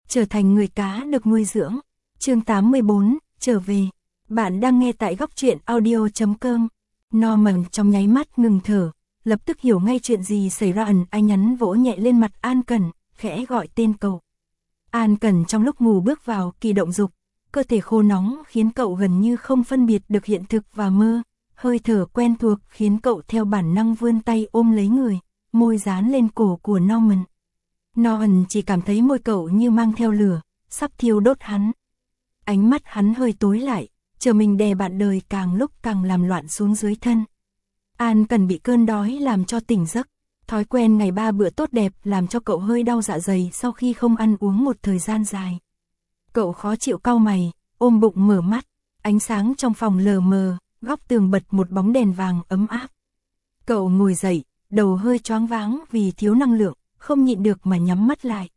trở thành người cá được nuôi dưỡng. Chương 84, trở về. Bạn đang nghe tại góc truyện audio.com. Norman trong nháy mắt ngừng thở, lập tức hiểu ngay chuyện gì xảy ra. Anh nhắn vỗ nhẹ lên mặt An Cẩn, khẽ gọi tên cậu. An Cẩn trong lúc ngủ bước vào kỳ động dục, cơ thể khô nóng khiến cậu gần như không phân biệt được hiện thực và mơ. Hơi thở quen thuộc khiến cậu theo bản năng vươn tay ôm lấy người, môi dán lên cổ của Norman. Norman chỉ cảm thấy môi cậu như mang theo lửa, sắp thiêu đốt hắn. Ánh mắt hắn hơi tối lại, chờ mình đè bạn đời càng lúc càng làm loạn xuống dưới thân. An Cẩn bị cơn đói làm cho tỉnh giấc, thói quen ngày 3 bữa tốt đẹp làm cho cậu hơi đau dạ dày sau khi không ăn uống một thời gian dài. Cậu khó chịu cau mày, ôm bụng mở mắt, ánh sáng trong phòng lờ mờ, góc tường bật một bóng đèn vàng ấm áp. Cậu ngồi dậy, đầu hơi choáng váng vì thiếu năng lượng, không nhịn được mà nhắm mắt lại.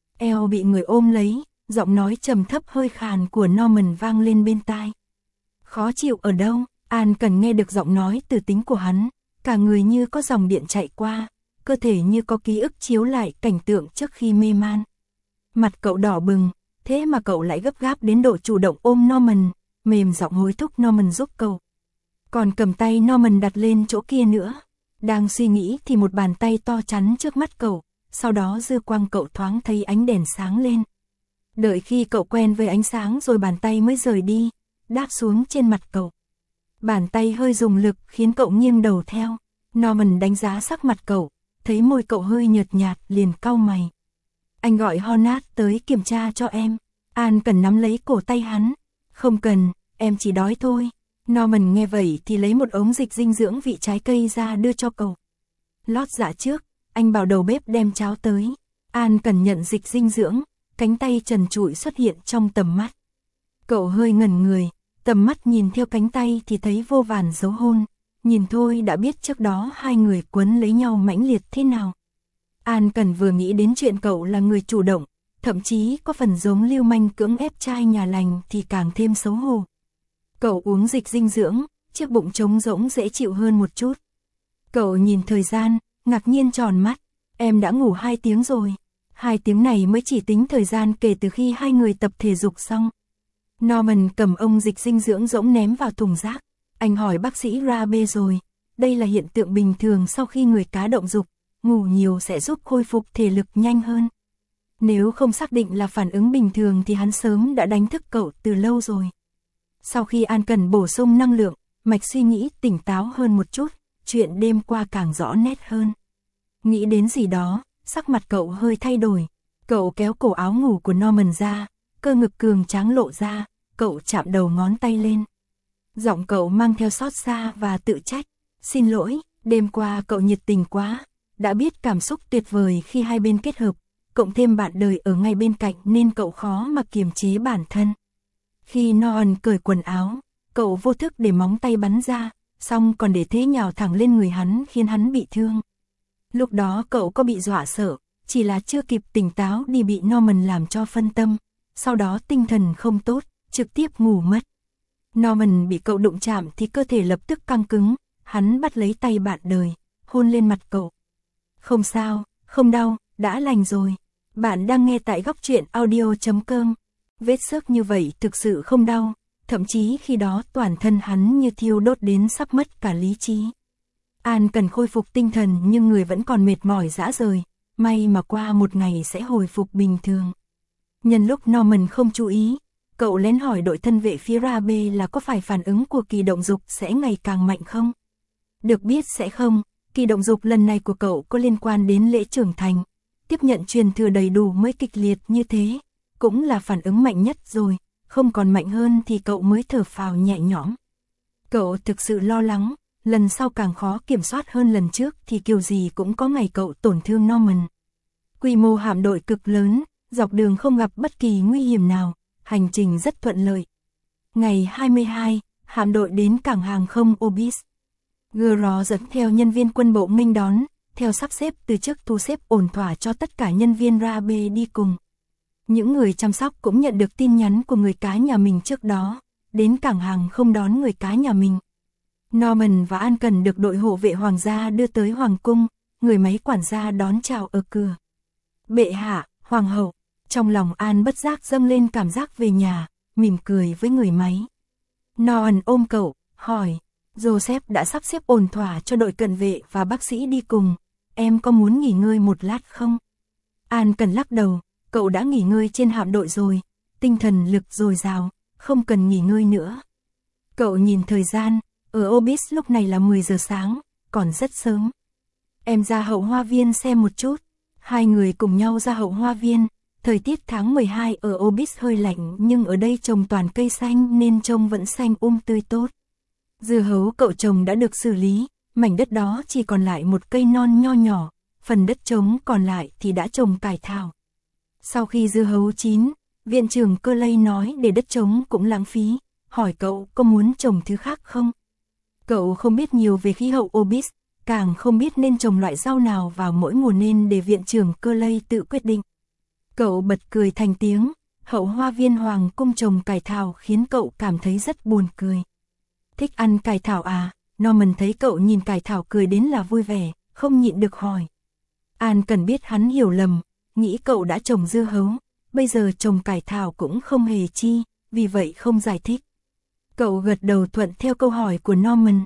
Eo bị người ôm lấy, giọng nói trầm thấp hơi khàn của Norman vang lên bên tai. Khó chịu ở đâu? An Cẩn nghe được giọng nói từ tính của hắn, cả người như có dòng điện chạy qua, cơ thể như có ký ức chiếu lại cảnh tượng trước khi mê man. Mặt cậu đỏ bừng, thế mà cậu lại gấp gáp đến độ chủ động ôm Norman, mềm giọng hối thúc Norman giúp cậu. Còn cầm tay Norman đặt lên chỗ kia nữa. Đang suy nghĩ thì một bàn tay to chắn trước mắt cậu, sau đó dư quang cậu thoáng thấy ánh đèn sáng lên. Đợi khi cậu quen với ánh sáng rồi bàn tay mới rời đi, đáp xuống trên mặt cậu. Bàn tay hơi dùng lực khiến cậu nghiêng đầu theo. Norman đánh giá sắc mặt cậu, thấy môi cậu hơi nhợt nhạt liền cau mày. Anh gọi Honat tới kiểm tra cho em. An Cẩn nắm lấy cổ tay hắn. Không cần, em chỉ đói thôi. Norman nghe vậy thì lấy một ống dịch dinh dưỡng vị trái cây ra đưa cho cậu. Lót dạ trước, anh bảo đầu bếp đem cháo tới. An Cẩn nhận dịch dinh dưỡng, cánh tay trần trụi xuất hiện trong tầm mắt. Cậu hơi ngẩn người, tầm mắt nhìn theo cánh tay thì thấy vô vàn dấu hôn. Nhìn thôi đã biết trước đó hai người quấn lấy nhau mãnh liệt thế nào. An Cẩn vừa nghĩ đến chuyện cậu là người chủ động, thậm chí có phần giống lưu manh cưỡng ép trai nhà lành thì càng thêm xấu hổ. Cậu uống dịch dinh dưỡng, chiếc bụng trống rỗng dễ chịu hơn một chút. Cậu nhìn thời gian, ngạc nhiên tròn mắt. Em đã ngủ 2 tiếng rồi. 2 tiếng này mới chỉ tính thời gian kể từ khi hai người tập thể dục xong. Norman cầm ông dịch dinh dưỡng rỗng ném vào thùng rác. Anh hỏi bác sĩ Rabe rồi. Đây là hiện tượng bình thường sau khi người cá động dục. Ngủ nhiều sẽ giúp khôi phục thể lực nhanh hơn. Nếu không xác định là phản ứng bình thường thì hắn sớm đã đánh thức cậu từ lâu rồi. Sau khi An Cẩn bổ sung năng lượng, mạch suy nghĩ tỉnh táo hơn một chút, chuyện đêm qua càng rõ nét hơn. Nghĩ đến gì đó, sắc mặt cậu hơi thay đổi. Cậu kéo cổ áo ngủ của Norman ra, cơ ngực cường tráng lộ ra, cậu chạm đầu ngón tay lên. Giọng cậu mang theo xót xa và tự trách. Xin lỗi, đêm qua cậu nhiệt tình quá. Đã biết cảm xúc tuyệt vời khi hai bên kết hợp, cộng thêm bạn đời ở ngay bên cạnh nên cậu khó mà kiềm chế bản thân. Khi Norman cởi quần áo, cậu vô thức để móng tay bắn ra, xong còn để thế nhào thẳng lên người hắn khiến hắn bị thương. Lúc đó cậu có bị dọa sợ, chỉ là chưa kịp tỉnh táo đi bị Norman làm cho phân tâm, sau đó tinh thần không tốt, trực tiếp ngủ mất. Norman bị cậu đụng chạm thì cơ thể lập tức căng cứng, hắn bắt lấy tay bạn đời, hôn lên mặt cậu. Không sao, không đau, đã lành rồi. Bạn đang nghe tại góc truyện audio.com. Vết xước như vậy thực sự không đau, thậm chí khi đó toàn thân hắn như thiêu đốt đến sắp mất cả lý trí. An cần khôi phục tinh thần nhưng người vẫn còn mệt mỏi rã rời, may mà qua một ngày sẽ hồi phục bình thường. Nhân lúc Norman không chú ý, cậu lén hỏi đội thân vệ phía Rabe là có phải phản ứng của kỳ động dục sẽ ngày càng mạnh không? Được biết sẽ không, kỳ động dục lần này của cậu có liên quan đến lễ trưởng thành, tiếp nhận truyền thừa đầy đủ mới kịch liệt như thế. Cũng là phản ứng mạnh nhất rồi, không còn mạnh hơn thì cậu mới thở phào nhẹ nhõm. Cậu thực sự lo lắng, lần sau càng khó kiểm soát hơn lần trước thì kiểu gì cũng có ngày cậu tổn thương Norman. Quy mô hạm đội cực lớn, dọc đường không gặp bất kỳ nguy hiểm nào, hành trình rất thuận lợi. Ngày 22, hạm đội đến cảng hàng không Obis. Gro dẫn theo nhân viên quân bộ nghênh đón, theo sắp xếp từ trước thu xếp ổn thỏa cho tất cả nhân viên Rabe đi cùng. Những người chăm sóc cũng nhận được tin nhắn của người cá nhà mình trước đó, đến cảng hàng không đón người cá nhà mình. Norman và An Cần được đội hộ vệ hoàng gia đưa tới hoàng cung, người máy quản gia đón chào ở cửa. Bệ hạ, hoàng hậu, Trong lòng An bất giác dâng lên cảm giác về nhà, mỉm cười với người máy. Noan ôm cậu, hỏi, Joseph đã sắp xếp ổn thỏa cho đội cận vệ và bác sĩ đi cùng, em có muốn nghỉ ngơi một lát không? An cần lắc đầu, cậu đã nghỉ ngơi trên hạm đội rồi, tinh thần lực dồi dào, không cần nghỉ ngơi nữa. Cậu nhìn thời gian, ở Obis lúc này là 10 giờ sáng, còn rất sớm. Em ra hậu hoa viên xem một chút. Hai người cùng nhau ra hậu hoa viên. Thời tiết tháng 12 ở Obis hơi lạnh nhưng ở đây trồng toàn cây xanh nên trông vẫn xanh tươi tốt. Dưa hấu cậu trồng đã được xử lý, mảnh đất đó chỉ còn lại một cây non nho nhỏ, phần đất trống còn lại thì đã trồng cải thảo. Sau khi dưa hấu chín, viện trưởng Curley nói để đất trống cũng lãng phí, hỏi cậu có muốn trồng thứ khác không? Cậu không biết nhiều về khí hậu Obis, càng không biết nên trồng loại rau nào vào mỗi mùa nên để viện trưởng Curley tự quyết định. Cậu bật cười thành tiếng, hậu hoa viên hoàng cung trồng cải thảo khiến cậu cảm thấy rất buồn cười. Thích ăn cải thảo à? Norman thấy cậu nhìn cải thảo cười đến là vui vẻ, không nhịn được hỏi. An cần biết hắn hiểu lầm, nghĩ cậu đã trồng dưa hấu, bây giờ trồng cải thảo cũng không hề chi, vì vậy không giải thích. Cậu gật đầu thuận theo câu hỏi của Norman.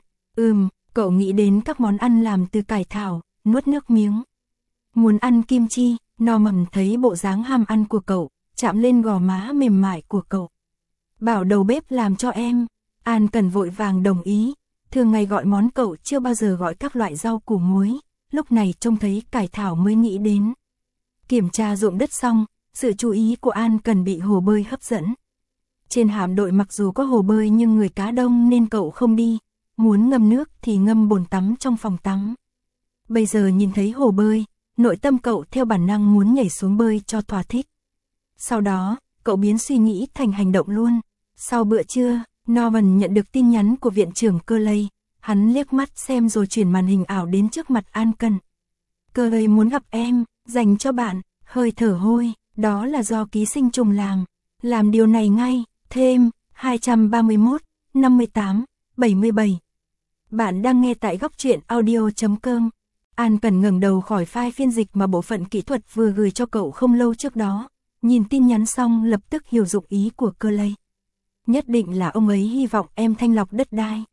Cậu nghĩ đến các món ăn làm từ cải thảo, nuốt nước miếng. Muốn ăn kim chi, Norman thấy bộ dáng ham ăn của cậu, chạm lên gò má mềm mại của cậu. Bảo đầu bếp làm cho em. An cần vội vàng đồng ý, thường ngày gọi món cậu chưa bao giờ gọi các loại rau củ muối, lúc này trông thấy cải thảo mới nghĩ đến. Kiểm tra ruộng đất xong, sự chú ý của An cần bị hồ bơi hấp dẫn. Trên hạm đội mặc dù có hồ bơi nhưng người cá đông nên cậu không đi, muốn ngâm nước thì ngâm bồn tắm trong phòng tắm. Bây giờ nhìn thấy hồ bơi, nội tâm cậu theo bản năng muốn nhảy xuống bơi cho thỏa thích. Sau đó, cậu biến suy nghĩ thành hành động luôn. Sau bữa trưa, Norman nhận được tin nhắn của viện trưởng Curley, hắn liếc mắt xem rồi chuyển màn hình ảo đến trước mặt An Cần. Curley muốn gặp em, dành cho bạn, hơi thở hôi, đó là do ký sinh trùng làm điều này ngay, thêm, 231, 58, 77. Bạn đang nghe tại góc truyện audio.com. An Cần ngẩng đầu khỏi file phiên dịch mà bộ phận kỹ thuật vừa gửi cho cậu không lâu trước đó, nhìn tin nhắn xong lập tức hiểu dụng ý của Curley. Nhất định là ông ấy hy vọng em thanh lọc đất đai.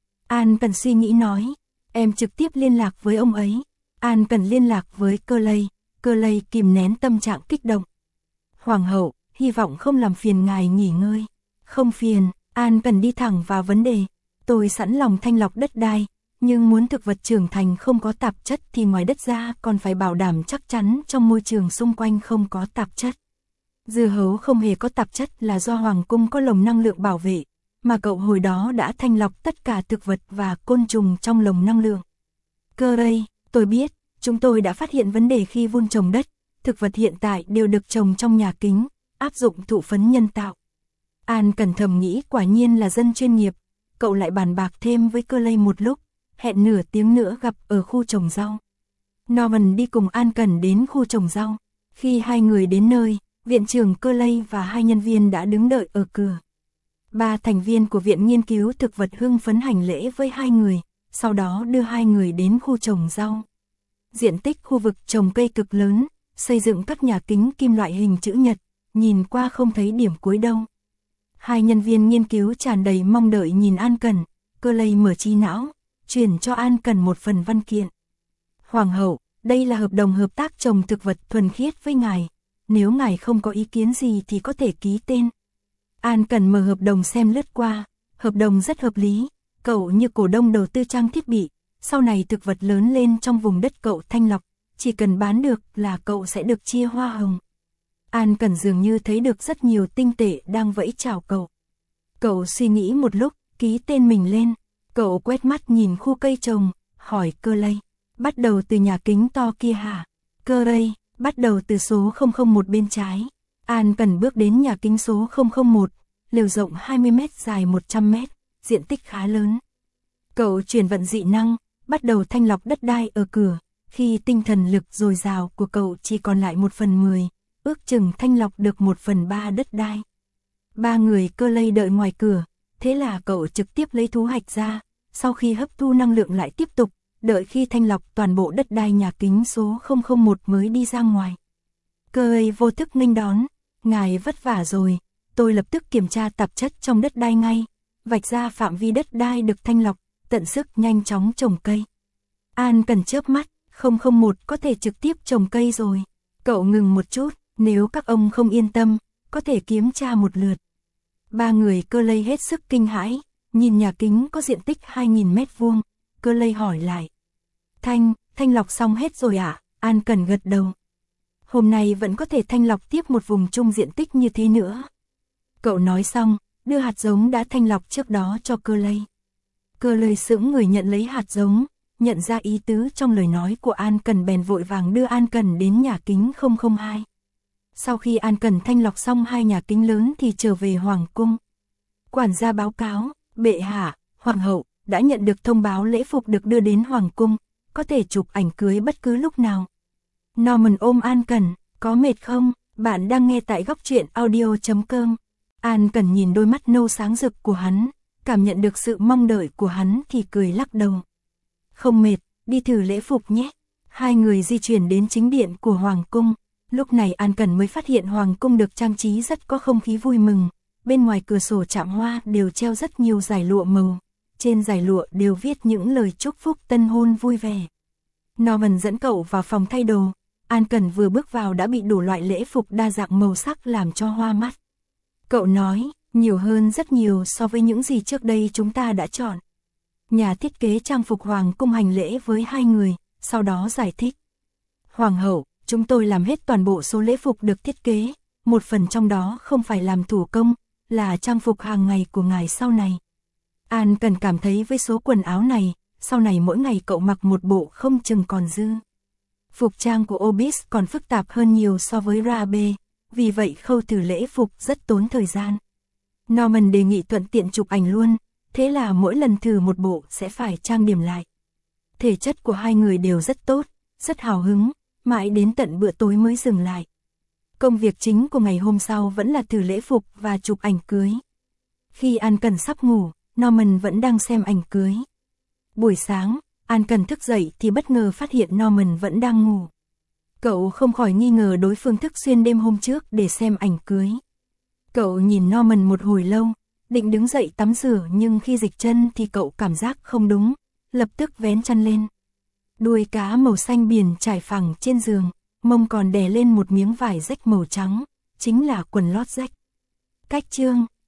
An Cần suy nghĩ nói, em trực tiếp liên lạc với ông ấy. An Cần liên lạc với Curley, Curley kìm nén tâm trạng kích động. Hoàng hậu, hy vọng không làm phiền ngài nghỉ ngơi. Không phiền, An Cần đi thẳng vào vấn đề. Tôi sẵn lòng thanh lọc đất đai, nhưng muốn thực vật trưởng thành không có tạp chất thì ngoài đất ra còn phải bảo đảm chắc chắn trong môi trường xung quanh không có tạp chất. Dưa hấu không hề có tạp chất là do Hoàng cung có lồng năng lượng bảo vệ, mà cậu hồi đó đã thanh lọc tất cả thực vật và côn trùng trong lồng năng lượng. Curley, tôi biết, chúng tôi đã phát hiện vấn đề khi vun trồng đất, thực vật hiện tại đều được trồng trong nhà kính, áp dụng thụ phấn nhân tạo. An Cần thầm nghĩ quả nhiên là dân chuyên nghiệp, cậu lại bàn bạc thêm với Curley một lúc, hẹn nửa tiếng nữa gặp ở khu trồng rau. Norman đi cùng An Cần đến khu trồng rau, khi hai người đến nơi, viện trưởng Curley và hai nhân viên đã đứng đợi ở cửa. 3 thành viên của viện nghiên cứu thực vật hưng phấn hành lễ với hai người, sau đó đưa hai người đến khu trồng rau. Diện tích khu vực trồng cây cực lớn, xây dựng các nhà kính kim loại hình chữ nhật, nhìn qua không thấy điểm cuối đâu. Hai nhân viên nghiên cứu tràn đầy mong đợi nhìn An Cần, Curley mở trí não, chuyển cho An Cần một phần văn kiện. Hoàng hậu, đây là hợp đồng hợp tác trồng thực vật thuần khiết với ngài. Nếu ngài không có ý kiến gì thì có thể ký tên. An Cần mở hợp đồng xem lướt qua, hợp đồng rất hợp lý, cậu như cổ đông đầu tư trang thiết bị, sau này thực vật lớn lên trong vùng đất cậu thanh lọc, chỉ cần bán được là cậu sẽ được chia hoa hồng. An Cần dường như thấy được rất nhiều tinh tệ đang vẫy chào cậu. Cậu suy nghĩ một lúc, ký tên mình lên, cậu quét mắt nhìn khu cây trồng, hỏi Curley, bắt đầu từ nhà kính to kia hả? Curley, bắt đầu từ số 001 bên trái. An Cần bước đến nhà kính số 001, lều rộng 20m dài 100m, diện tích khá lớn. Cậu chuyển vận dị năng, bắt đầu thanh lọc đất đai ở cửa, khi tinh thần lực dồi dào của cậu chỉ còn lại 1/10, ước chừng thanh lọc được 1/3 đất đai. 3 người Curley đợi ngoài cửa, thế là cậu trực tiếp lấy thú hạch ra, sau khi hấp thu năng lượng lại tiếp tục, đợi khi thanh lọc toàn bộ đất đai nhà kính số 001 mới đi ra ngoài. Curley vô thức nghênh đón, ngài vất vả rồi. Tôi lập tức kiểm tra tạp chất trong đất đai ngay, vạch ra phạm vi đất đai được thanh lọc, tận sức nhanh chóng trồng cây. An Cần chớp mắt, 001 có thể trực tiếp trồng cây rồi. Cậu ngừng một chút, nếu các ông không yên tâm, có thể kiểm tra một lượt. Ba người Cơ Lây hết sức kinh hãi, nhìn nhà kính có diện tích 2.000 mét vuông, Cơ Lây hỏi lại. Thanh lọc xong hết rồi ạ? An Cần gật đầu. Hôm nay vẫn có thể thanh lọc tiếp một vùng chung diện tích như thế nữa. Cậu nói xong, đưa hạt giống đã thanh lọc trước đó cho Cơ Lây. Cơ Lây sững người nhận lấy hạt giống, nhận ra ý tứ trong lời nói của An Cần bèn vội vàng đưa An Cần đến nhà kính 002. Sau khi An Cần thanh lọc xong 2 nhà kính lớn thì trở về Hoàng cung. Quản gia báo cáo, bệ hạ, Hoàng hậu đã nhận được thông báo lễ phục được đưa đến Hoàng cung, có thể chụp ảnh cưới bất cứ lúc nào. Norman ôm An Cần, có mệt không? Bạn đang nghe tại góc truyện audio.com. An Cần nhìn đôi mắt nâu sáng rực của hắn, cảm nhận được sự mong đợi của hắn thì cười lắc đầu. Không mệt, đi thử lễ phục nhé. Hai người di chuyển đến chính điện của Hoàng cung. Lúc này An Cần mới phát hiện Hoàng cung được trang trí rất có không khí vui mừng. Bên ngoài cửa sổ chạm hoa đều treo rất nhiều dải lụa màu. Trên dải lụa đều viết những lời chúc phúc tân hôn vui vẻ. Norman dẫn cậu vào phòng thay đồ. An Cần vừa bước vào đã bị đủ loại lễ phục đa dạng màu sắc làm cho hoa mắt. Cậu nói, nhiều hơn rất nhiều so với những gì trước đây chúng ta đã chọn. Nhà thiết kế trang phục Hoàng cung hành lễ với hai người, sau đó giải thích. Hoàng hậu, chúng tôi làm hết toàn bộ số lễ phục được thiết kế, một phần trong đó không phải làm thủ công, là trang phục hàng ngày của ngài sau này. An Cần cảm thấy với số quần áo này, sau này mỗi ngày cậu mặc một bộ không chừng còn dư. Phục trang của Obis còn phức tạp hơn nhiều so với Rabe, vì vậy khâu thử lễ phục rất tốn thời gian. Norman đề nghị thuận tiện chụp ảnh luôn, thế là mỗi lần thử một bộ sẽ phải trang điểm lại. Thể chất của hai người đều rất tốt, rất hào hứng, mãi đến tận bữa tối mới dừng lại. Công việc chính của ngày hôm sau vẫn là thử lễ phục và chụp ảnh cưới. Khi An Cần sắp ngủ, Norman vẫn đang xem ảnh cưới. Buổi sáng, An Cần thức dậy thì bất ngờ phát hiện Norman vẫn đang ngủ. Cậu không khỏi nghi ngờ đối phương thức xuyên đêm hôm trước để xem ảnh cưới. Cậu nhìn Norman một hồi lâu, định đứng dậy tắm rửa nhưng khi dịch chân thì cậu cảm giác không đúng, lập tức vén chăn lên. Đuôi cá màu xanh biển trải phẳng trên giường, mông còn đè lên một miếng vải rách màu trắng, chính là quần lót rách. Cách chương